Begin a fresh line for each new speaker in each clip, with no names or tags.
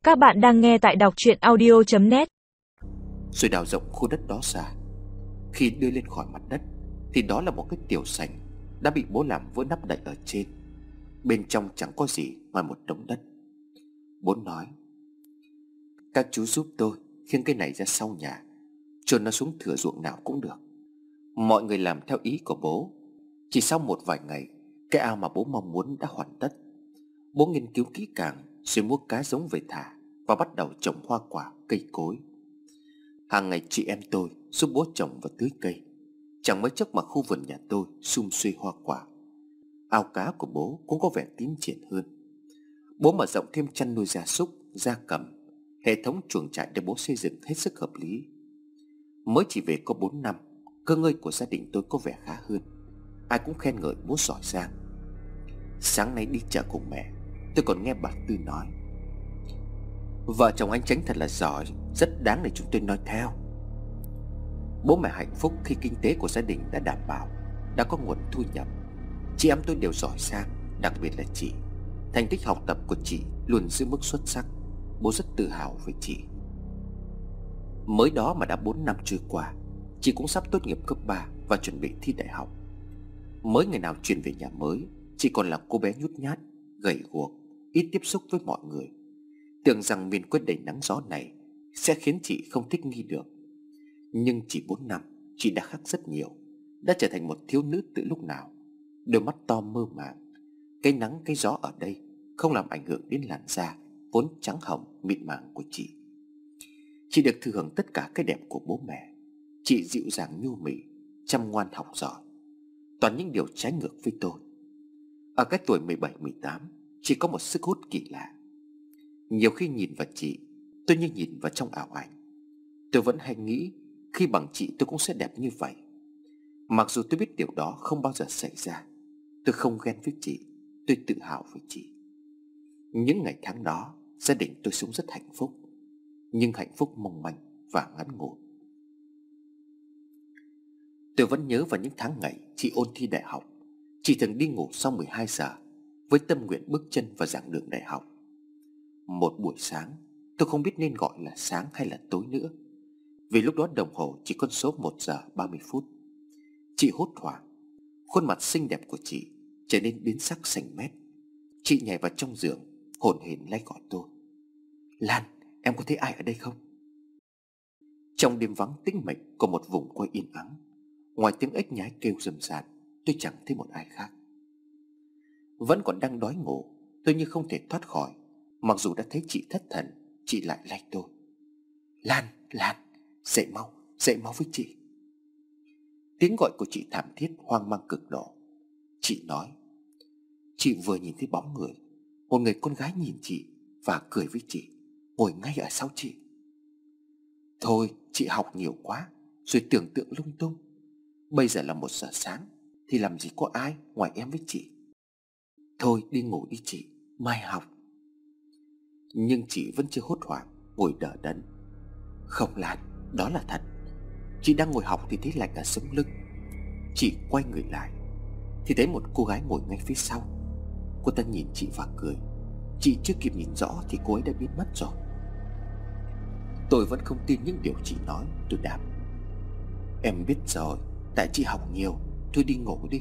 Các bạn đang nghe tại đọc truyện audio.net.
Rồi đào rộng khu đất đó ra. Khi đưa lên khỏi mặt đất thì đó là một cái tiểu sành đã bị bố làm vỡ nắp đậy ở trên. Bên trong chẳng có gì ngoài một đống đất. Bố nói: "Các chú giúp tôi khiêng cái này ra sau nhà, chôn nó xuống thửa ruộng nào cũng được." Mọi người làm theo ý của bố. Chỉ sau một vài ngày, cái ao mà bố mong muốn đã hoàn tất. Bố nghiên cứu kỹ càng rồi mua cá giống về thả và bắt đầu trồng hoa quả, cây cối. Hàng ngày chị em tôi giúp bố trồng và tưới cây. Chẳng mấy chốc mà khu vườn nhà tôi sum suê hoa quả. Ao cá của bố cũng có vẻ tiến triển hơn. Bố mở rộng thêm chăn nuôi gia súc, gia cầm. Hệ thống chuồng trại để bố xây dựng hết sức hợp lý. Mới chỉ về có 4 năm, cơ ngơi của gia đình tôi có vẻ khá hơn. Ai cũng khen ngợi bố giỏi giang. Sáng nay đi chợ cùng mẹ, tôi còn nghe bà Tư nói: "Vợ chồng anh Chánh thật là giỏi, rất đáng để chúng tôi nói theo." Bố mẹ hạnh phúc khi kinh tế của gia đình đã đảm bảo, đã có nguồn thu nhập. Chị em tôi đều giỏi giang, đặc biệt là chị. Thành tích học tập của chị luôn giữ mức xuất sắc. Bố rất tự hào về chị. Mới đó mà đã 4 năm trôi qua, chị cũng sắp tốt nghiệp cấp 3 và chuẩn bị thi đại học. Mới ngày nào chuyển về nhà mới, chị còn là cô bé nhút nhát, gầy guộc, ít tiếp xúc với mọi người. Tưởng rằng miền quê đầy nắng gió này sẽ khiến chị không thích nghi được. Nhưng chỉ 4 năm, chị đã khác rất nhiều. Đã trở thành một thiếu nữ từ lúc nào. Đôi mắt to mơ màng. Cái nắng cái gió ở đây không làm ảnh hưởng đến làn da vốn trắng hồng mịn màng của chị. Chị được thừa hưởng tất cả cái đẹp của bố mẹ. Chị dịu dàng nhu mì, chăm ngoan học giỏi. Toàn những điều trái ngược với tôi. Ở cái tuổi 17-18, chị có một sức hút kỳ lạ. Nhiều khi nhìn vào chị, tôi như nhìn vào trong ảo ảnh. Tôi vẫn hay nghĩ khi bằng chị tôi cũng sẽ đẹp như vậy. Mặc dù tôi biết điều đó không bao giờ xảy ra. Tôi không ghen với chị, tôi tự hào với chị. Những ngày tháng đó, gia đình tôi sống rất hạnh phúc. Nhưng hạnh phúc mong manh và ngắn ngủi. Tôi vẫn nhớ vào những tháng ngày chị ôn thi đại học. Chị thường đi ngủ sau 12 giờ với tâm nguyện bước chân vào giảng đường đại học. Một buổi sáng, tôi không biết nên gọi là sáng hay là tối nữa, vì lúc đó đồng hồ chỉ con số 1 giờ 30 phút. Chị hốt hoảng. Khuôn mặt xinh đẹp của chị trở nên biến sắc xanh mét. Chị nhảy vào trong giường, hổn hển lay gọi tôi: "Lan, em có thấy ai ở đây không?" Trong đêm vắng tĩnh mịch của một vùng quê yên ắng, ngoài tiếng ếch nhái kêu rầm ràn, tôi chẳng thấy một ai khác. Vẫn còn đang đói ngủ, tôi như không thể thoát khỏi. Mặc dù đã thấy chị thất thần, chị lại lay tôi: "Lan, Lan, dậy mau với chị." Tiếng gọi của chị thảm thiết hoang mang cực độ. Chị nói: "Chị vừa nhìn thấy bóng người, một người con gái nhìn chị và cười với chị, ngồi ngay ở sau chị." Thôi, chị học nhiều quá rồi tưởng tượng lung tung. Bây giờ là 1 giờ sáng thì làm gì có ai ngoài em với chị. Thôi đi ngủ đi chị, mai học. Nhưng chị vẫn chưa hốt hoảng, ngồi đờ đẫn. "Không Lan, đó là thật. Chị đang ngồi học thì thấy lạnh ở sống lưng." Chị quay người lại thì thấy một cô gái ngồi ngay phía sau. Cô ta nhìn chị và cười. Chị chưa kịp nhìn rõ thì cô ấy đã biến mất rồi. Tôi vẫn không tin những điều chị nói. Tôi đáp: "Em biết rồi, tại chị học nhiều. Thôi đi ngủ đi."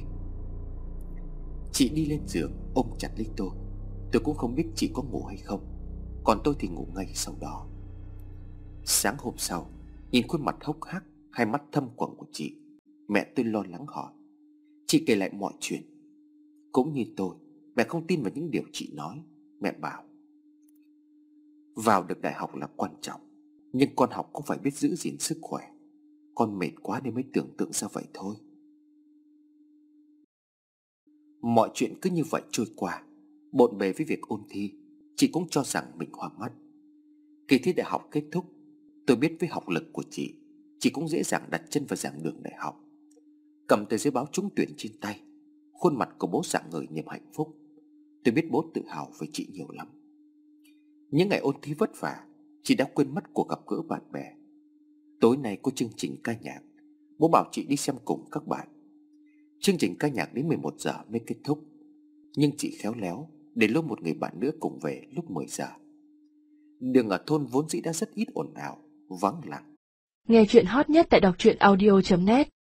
Chị đi lên giường ôm chặt lấy tôi. Tôi cũng không biết chị có ngủ hay không, còn tôi thì ngủ ngay sau đó. Sáng hôm sau, nhìn khuôn mặt hốc hác, hai mắt thâm quầng của chị, mẹ tôi lo lắng hỏi. Chị kể lại mọi chuyện. Cũng như tôi, mẹ không tin vào những điều chị nói. Mẹ bảo: "Vào được đại học là quan trọng, nhưng con học cũng phải biết giữ gìn sức khỏe. Con mệt quá nên mới tưởng tượng ra vậy thôi." Mọi chuyện cứ như vậy trôi qua. Bộn bề với việc ôn thi, chị cũng cho rằng mình hoa mắt. Kỳ thi đại học kết thúc. Tôi biết với học lực của chị cũng dễ dàng đặt chân vào giảng đường đại học. Cầm tờ giấy báo trúng tuyển trên tay, khuôn mặt của bố rạng ngời niềm hạnh phúc. Tôi biết bố tự hào về chị nhiều lắm. Những ngày ôn thi vất vả, chị đã quên mất cuộc gặp gỡ bạn bè. Tối nay có chương trình ca nhạc, bố bảo chị đi xem cùng các bạn. Chương trình ca nhạc đến 11 giờ mới kết thúc, nhưng chị khéo léo để lôi một người bạn nữa cùng về lúc 10 giờ. Đường ở thôn vốn dĩ đã rất ít ồn ào, vắng lặng.
Nghe chuyện hot nhất tại đọc truyện audio.net